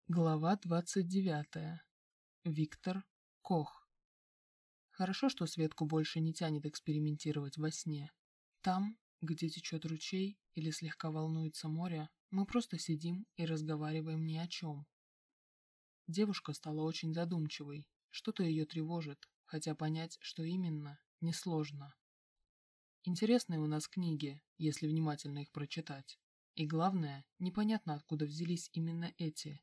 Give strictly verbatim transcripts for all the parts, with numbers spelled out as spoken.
Глава двадцать девятая. Виктор Кох. Хорошо, что Светку больше не тянет экспериментировать во сне. Там, где течет ручей или слегка волнуется море, мы просто сидим и разговариваем ни о чем. Девушка стала очень задумчивой, что-то ее тревожит, хотя понять, что именно, несложно. Интересные у нас книги, если внимательно их прочитать. И главное, непонятно, откуда взялись именно эти.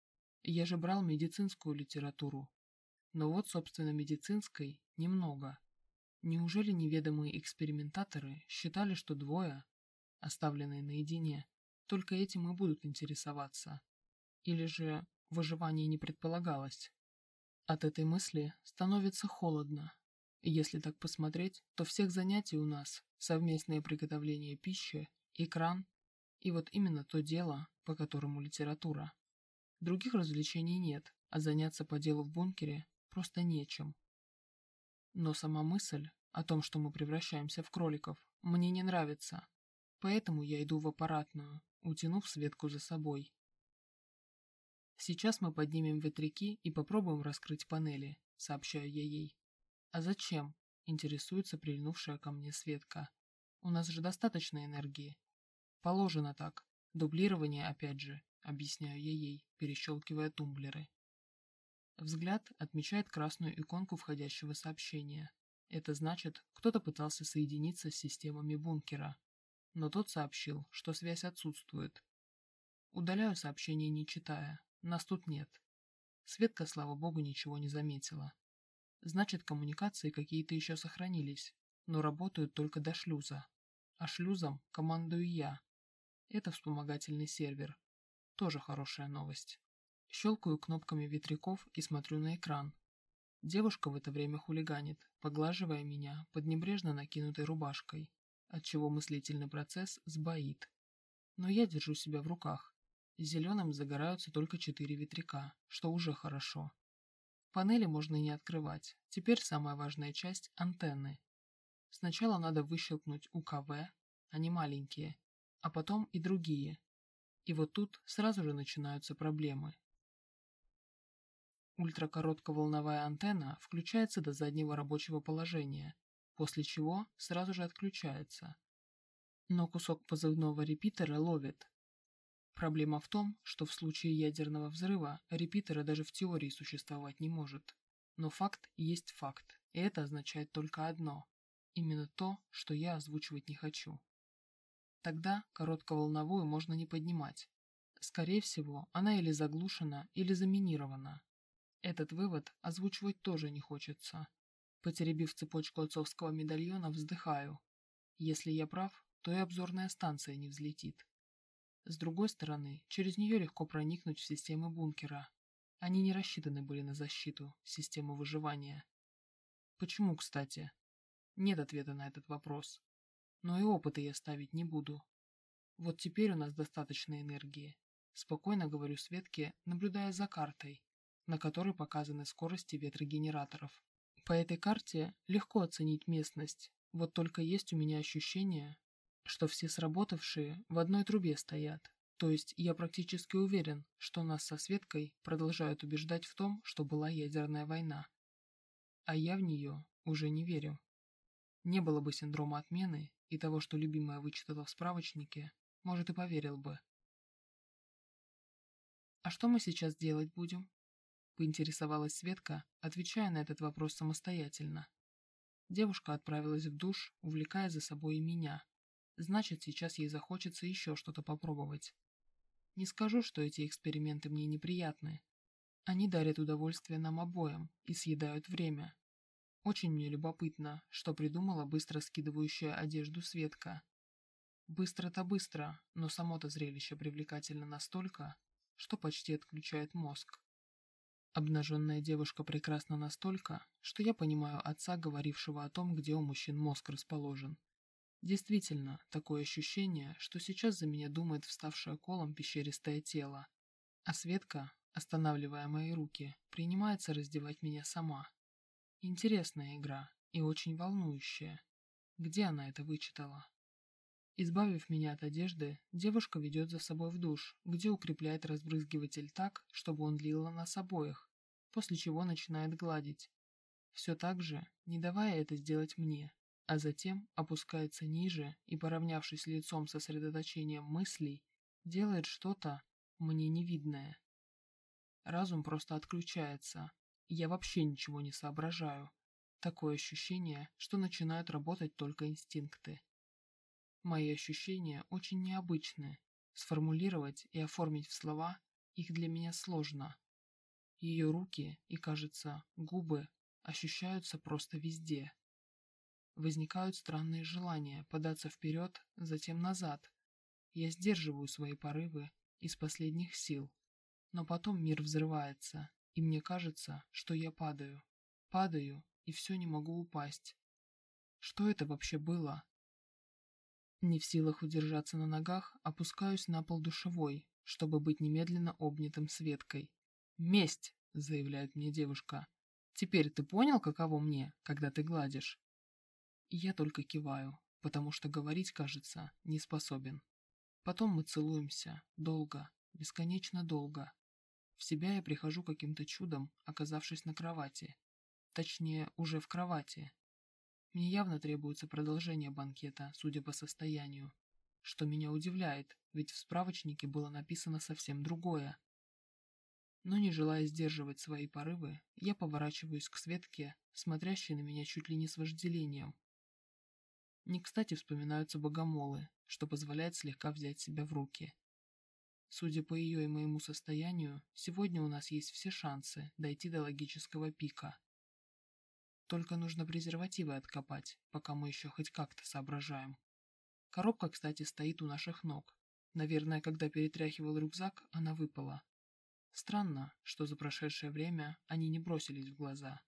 Я же брал медицинскую литературу. Но вот, собственно, медицинской немного. Неужели неведомые экспериментаторы считали, что двое, оставленные наедине, только этим и будут интересоваться? Или же выживание не предполагалось? От этой мысли становится холодно. И если так посмотреть, то всех занятий у нас совместное приготовление пищи, экран и вот именно то дело, по которому литература. Других развлечений нет, а заняться по делу в бункере просто нечем. Но сама мысль о том, что мы превращаемся в кроликов, мне не нравится, поэтому я иду в аппаратную, утянув Светку за собой. Сейчас мы поднимем ветряки и попробуем раскрыть панели, сообщаю я ей. А зачем? Интересуется прильнувшая ко мне Светка. У нас же достаточно энергии. Положено так. Дублирование опять же. Объясняю я ей, перещелкивая тумблеры. Взгляд отмечает красную иконку входящего сообщения. Это значит, кто-то пытался соединиться с системами бункера. Но тот сообщил, что связь отсутствует. Удаляю сообщение, не читая. Нас тут нет. Светка, слава богу, ничего не заметила. Значит, коммуникации какие-то еще сохранились, но работают только до шлюза. А шлюзом командую я. Это вспомогательный сервер. Тоже хорошая новость. Щелкаю кнопками ветряков и смотрю на экран. Девушка в это время хулиганит, поглаживая меня под небрежно накинутой рубашкой, отчего мыслительный процесс сбоит. Но я держу себя в руках. Зеленым загораются только четыре ветряка, что уже хорошо. Панели можно не открывать. Теперь самая важная часть – антенны. Сначала надо выщелкнуть У К В, они маленькие, а потом и другие. И вот тут сразу же начинаются проблемы. Ультракоротковолновая антенна включается до заднего рабочего положения, после чего сразу же отключается. Но кусок позывного репитера ловит. Проблема в том, что в случае ядерного взрыва репитера даже в теории существовать не может. Но факт есть факт, и это означает только одно. Именно то, что я озвучивать не хочу. Тогда коротковолновую можно не поднимать. Скорее всего, она или заглушена, или заминирована. Этот вывод озвучивать тоже не хочется. Потеребив цепочку отцовского медальона, вздыхаю. Если я прав, то и обзорная станция не взлетит. С другой стороны, через нее легко проникнуть в системы бункера. Они не рассчитаны были на защиту, систему выживания. Почему, кстати? Нет ответа на этот вопрос. Но и опыты я ставить не буду. Вот теперь у нас достаточно энергии. Спокойно говорю Светке, наблюдая за картой, на которой показаны скорости ветрогенераторов. По этой карте легко оценить местность, вот только есть у меня ощущение, что все сработавшие в одной трубе стоят. То есть я практически уверен, что нас со Светкой продолжают убеждать в том, что была ядерная война. А я в нее уже не верю. Не было бы синдрома отмены и того, что любимая вычитала в справочнике, может, и поверил бы. «А что мы сейчас делать будем?» — поинтересовалась Светка, отвечая на этот вопрос самостоятельно. Девушка отправилась в душ, увлекая за собой и меня. Значит, сейчас ей захочется еще что-то попробовать. Не скажу, что эти эксперименты мне неприятны. Они дарят удовольствие нам обоим и съедают время. Очень мне любопытно, что придумала быстро скидывающая одежду Светка. Быстро-то быстро, но само-то зрелище привлекательно настолько, что почти отключает мозг. Обнаженная девушка прекрасна настолько, что я понимаю отца, говорившего о том, где у мужчин мозг расположен. Действительно, такое ощущение, что сейчас за меня думает вставшее колом пещеристое тело, а Светка, останавливая мои руки, принимается раздевать меня сама. Интересная игра и очень волнующая. Где она это вычитала? Избавив меня от одежды, девушка ведет за собой в душ, где укрепляет разбрызгиватель так, чтобы он лил на нас обоих, после чего начинает гладить. Все так же, не давая это сделать мне, а затем опускается ниже и, поравнявшись лицом со сосредоточением мыслей, делает что-то мне невидное. Разум просто отключается, я вообще ничего не соображаю. Такое ощущение, что начинают работать только инстинкты. Мои ощущения очень необычны. Сформулировать и оформить в слова их для меня сложно. Ее руки и, кажется, губы ощущаются просто везде. Возникают странные желания податься вперед, затем назад. Я сдерживаю свои порывы из последних сил. Но потом мир взрывается, и мне кажется, что я падаю. Падаю, и все не могу упасть. Что это вообще было? Не в силах удержаться на ногах, опускаюсь на пол душевой, чтобы быть немедленно обнятым Светкой. «Месть!» — заявляет мне девушка. «Теперь ты понял, каково мне, когда ты гладишь?» И я только киваю, потому что говорить, кажется, не способен. Потом мы целуемся, долго, бесконечно долго. В себя я прихожу каким-то чудом, оказавшись на кровати. Точнее, уже в кровати. Мне явно требуется продолжение банкета, судя по состоянию. Что меня удивляет, ведь в справочнике было написано совсем другое. Но не желая сдерживать свои порывы, я поворачиваюсь к Светке, смотрящей на меня чуть ли не с вожделением. Не кстати вспоминаются богомолы, что позволяет слегка взять себя в руки. Судя по ее и моему состоянию, сегодня у нас есть все шансы дойти до логического пика. Только нужно презервативы откопать, пока мы еще хоть как-то соображаем. Коробка, кстати, стоит у наших ног. Наверное, когда перетряхивал рюкзак, она выпала. Странно, что за прошедшее время они не бросились в глаза.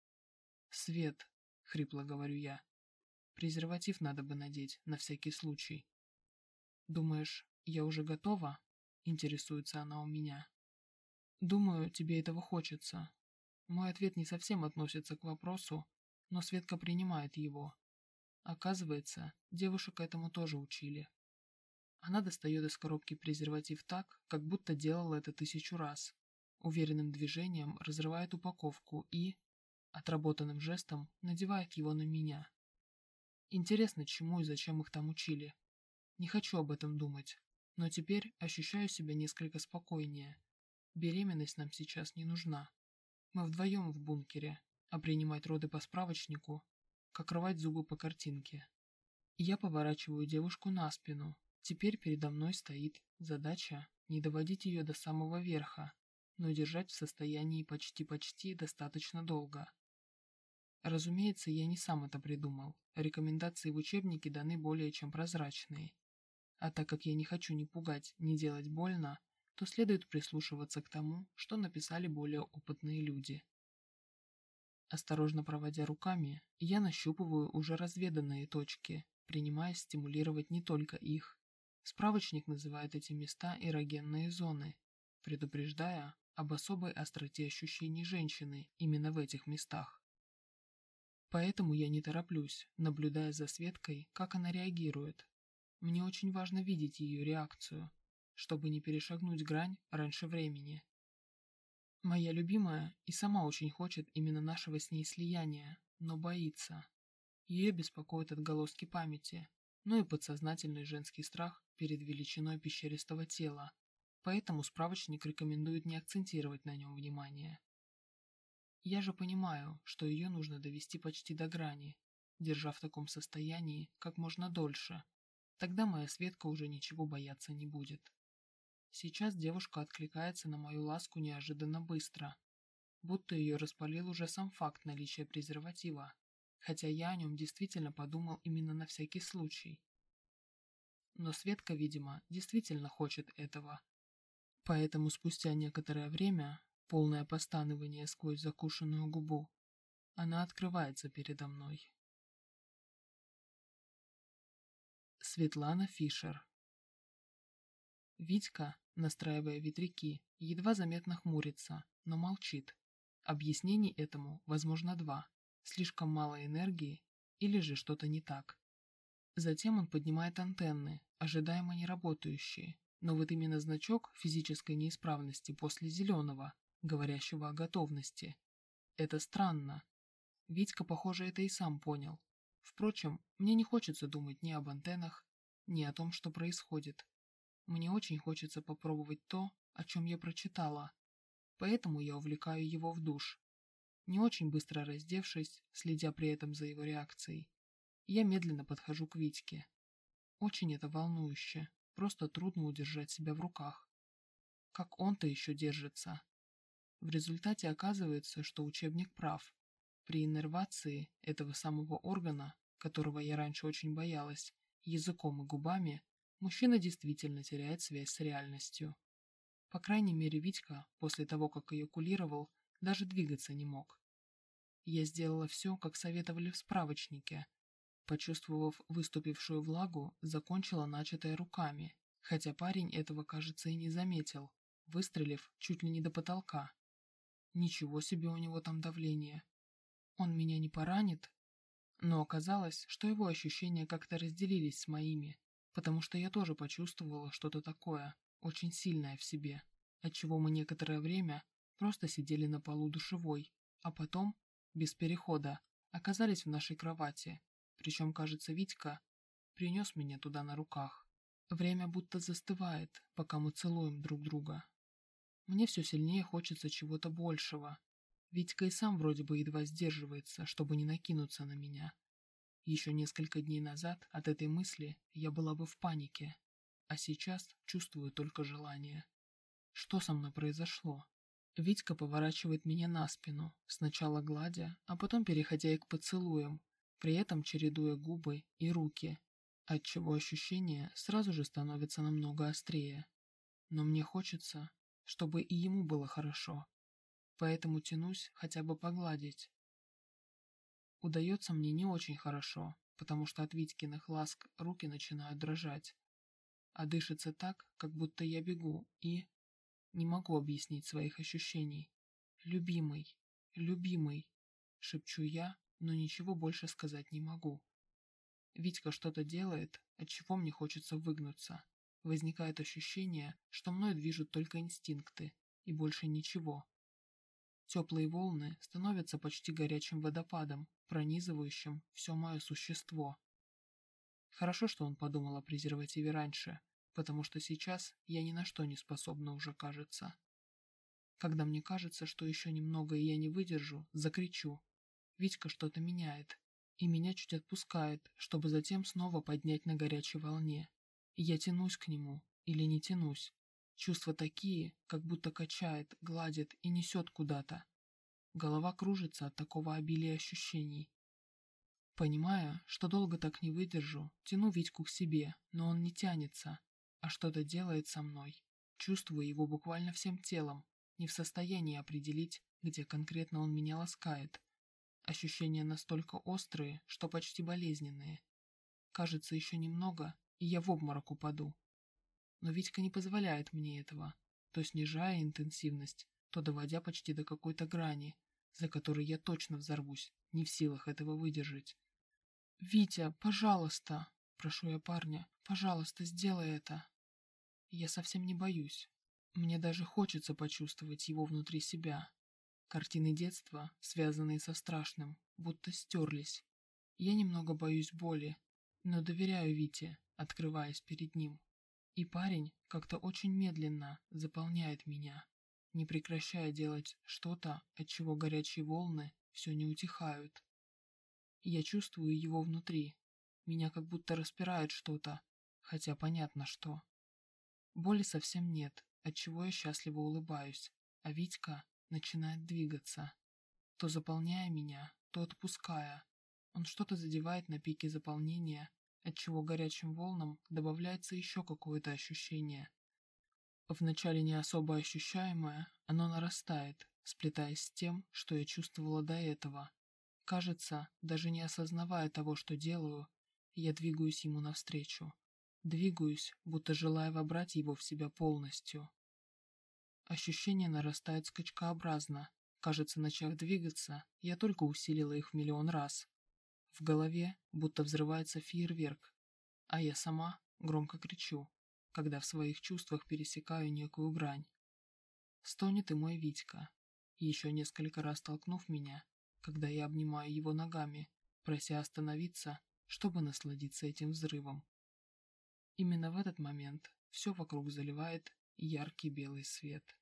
«Свет», — хрипло говорю я, — «презерватив надо бы надеть, на всякий случай». «Думаешь, я уже готова?» — интересуется она у меня. «Думаю, тебе этого хочется». Мой ответ не совсем относится к вопросу, но Светка принимает его. Оказывается, девушек этому тоже учили. Она достает из коробки презерватив так, как будто делала это тысячу раз. Уверенным движением разрывает упаковку и, отработанным жестом, надевает его на меня. Интересно, чему и зачем их там учили. Не хочу об этом думать, но теперь ощущаю себя несколько спокойнее. Беременность нам сейчас не нужна. Мы вдвоем в бункере, а принимать роды по справочнику, как рвать зубы по картинке. Я поворачиваю девушку на спину. Теперь передо мной стоит задача не доводить ее до самого верха, но держать в состоянии почти-почти достаточно долго. Разумеется, я не сам это придумал. Рекомендации в учебнике даны более чем прозрачные. А так как я не хочу ни пугать, ни делать больно, то следует прислушиваться к тому, что написали более опытные люди. Осторожно проводя руками, я нащупываю уже разведанные точки, принимаясь стимулировать не только их. Справочник называет эти места эрогенные зоны, предупреждая об особой остроте ощущений женщины именно в этих местах. Поэтому я не тороплюсь, наблюдая за Светкой, как она реагирует. Мне очень важно видеть ее реакцию, чтобы не перешагнуть грань раньше времени. Моя любимая и сама очень хочет именно нашего с ней слияния, но боится. Ее беспокоят отголоски памяти, но и подсознательный женский страх перед величиной пещеристого тела, поэтому справочник рекомендует не акцентировать на нем внимание. Я же понимаю, что ее нужно довести почти до грани, держа в таком состоянии как можно дольше. Тогда моя Светка уже ничего бояться не будет. Сейчас девушка откликается на мою ласку неожиданно быстро, будто ее распалил уже сам факт наличия презерватива, хотя я о нем действительно подумал именно на всякий случай. Но Светка, видимо, действительно хочет этого. Поэтому спустя некоторое время, полное постанывание сквозь закушенную губу, она открывается передо мной. Светлана Фишер. Витька, настраивая ветряки, едва заметно хмурится, но молчит. Объяснений этому, возможно, два. Слишком мало энергии или же что-то не так. Затем он поднимает антенны, ожидаемо не работающие, но вот именно значок физической неисправности после зеленого, говорящего о готовности. Это странно. Витька, похоже, это и сам понял. Впрочем, мне не хочется думать ни об антеннах, ни о том, что происходит. Мне очень хочется попробовать то, о чем я прочитала, поэтому я увлекаю его в душ. Не очень быстро раздевшись, следя при этом за его реакцией, я медленно подхожу к Витьке. Очень это волнующе, просто трудно удержать себя в руках. Как он-то еще держится? В результате оказывается, что учебник прав. При иннервации этого самого органа, которого я раньше очень боялась, языком и губами, мужчина действительно теряет связь с реальностью. По крайней мере, Витька, после того, как эякулировал, даже двигаться не мог. Я сделала все, как советовали в справочнике. Почувствовав выступившую влагу, закончила начатое руками, хотя парень этого, кажется, и не заметил, выстрелив чуть ли не до потолка. Ничего себе у него там давление. Он меня не поранит? Но оказалось, что его ощущения как-то разделились с моими, потому что я тоже почувствовала что-то такое, очень сильное в себе, отчего мы некоторое время просто сидели на полу душевой, а потом, без перехода, оказались в нашей кровати, причем, кажется, Витька принес меня туда на руках. Время будто застывает, пока мы целуем друг друга. Мне все сильнее хочется чего-то большего. Витька и сам вроде бы едва сдерживается, чтобы не накинуться на меня. Еще несколько дней назад от этой мысли я была бы в панике, а сейчас чувствую только желание. Что со мной произошло? Витька поворачивает меня на спину, сначала гладя, а потом переходя и к поцелуям, при этом чередуя губы и руки, отчего ощущение сразу же становится намного острее. Но мне хочется, чтобы и ему было хорошо, поэтому тянусь хотя бы погладить. Удается мне не очень хорошо, потому что от Витькиных ласк руки начинают дрожать, а дышится так, как будто я бегу, и... Не могу объяснить своих ощущений. «Любимый, любимый», — шепчу я, но ничего больше сказать не могу. Витька что-то делает, от чего мне хочется выгнуться. Возникает ощущение, что мной движут только инстинкты, и больше ничего. Теплые волны становятся почти горячим водопадом, пронизывающим все мое существо. Хорошо, что он подумал о презервативе раньше, потому что сейчас я ни на что не способна уже, кажется. Когда мне кажется, что еще немного и я не выдержу, закричу. Витька что-то меняет, и меня чуть отпускает, чтобы затем снова поднять на горячей волне. И я тянусь к нему, или не тянусь. Чувства такие, как будто качает, гладит и несет куда-то. Голова кружится от такого обилия ощущений. Понимая, что долго так не выдержу, тяну Витьку к себе, но он не тянется, а что-то делает со мной. Чувствую его буквально всем телом, не в состоянии определить, где конкретно он меня ласкает. Ощущения настолько острые, что почти болезненные. Кажется, еще немного, и я в обморок упаду. Но Витька не позволяет мне этого, то снижая интенсивность, то доводя почти до какой-то грани, за которой я точно взорвусь, не в силах этого выдержать. «Витя, пожалуйста!» – прошу я парня. «Пожалуйста, сделай это!» Я совсем не боюсь. Мне даже хочется почувствовать его внутри себя. Картины детства, связанные со страшным, будто стерлись. Я немного боюсь боли, но доверяю Вите, открываясь перед ним. И парень как-то очень медленно заполняет меня, не прекращая делать что-то, от чего горячие волны все не утихают. Я чувствую его внутри. Меня как будто распирает что-то, хотя понятно что. Боли совсем нет, отчего я счастливо улыбаюсь, а Витька начинает двигаться, то заполняя меня, то отпуская. Он что-то задевает на пике заполнения, отчего горячим волнам добавляется еще какое-то ощущение. Вначале не особо ощущаемое, оно нарастает, сплетаясь с тем, что я чувствовала до этого. Кажется, даже не осознавая того, что делаю, я двигаюсь ему навстречу. Двигаюсь, будто желая вобрать его в себя полностью. Ощущения нарастают скачкообразно. Кажется, начав двигаться, я только усилила их в миллион раз. В голове будто взрывается фейерверк, А я сама громко кричу, когда в своих чувствах пересекаю некую грань. Стонет и мой Витька, еще несколько раз толкнув меня, когда я обнимаю его ногами, прося остановиться, чтобы насладиться этим взрывом. Именно в этот момент все вокруг заливает яркий белый свет.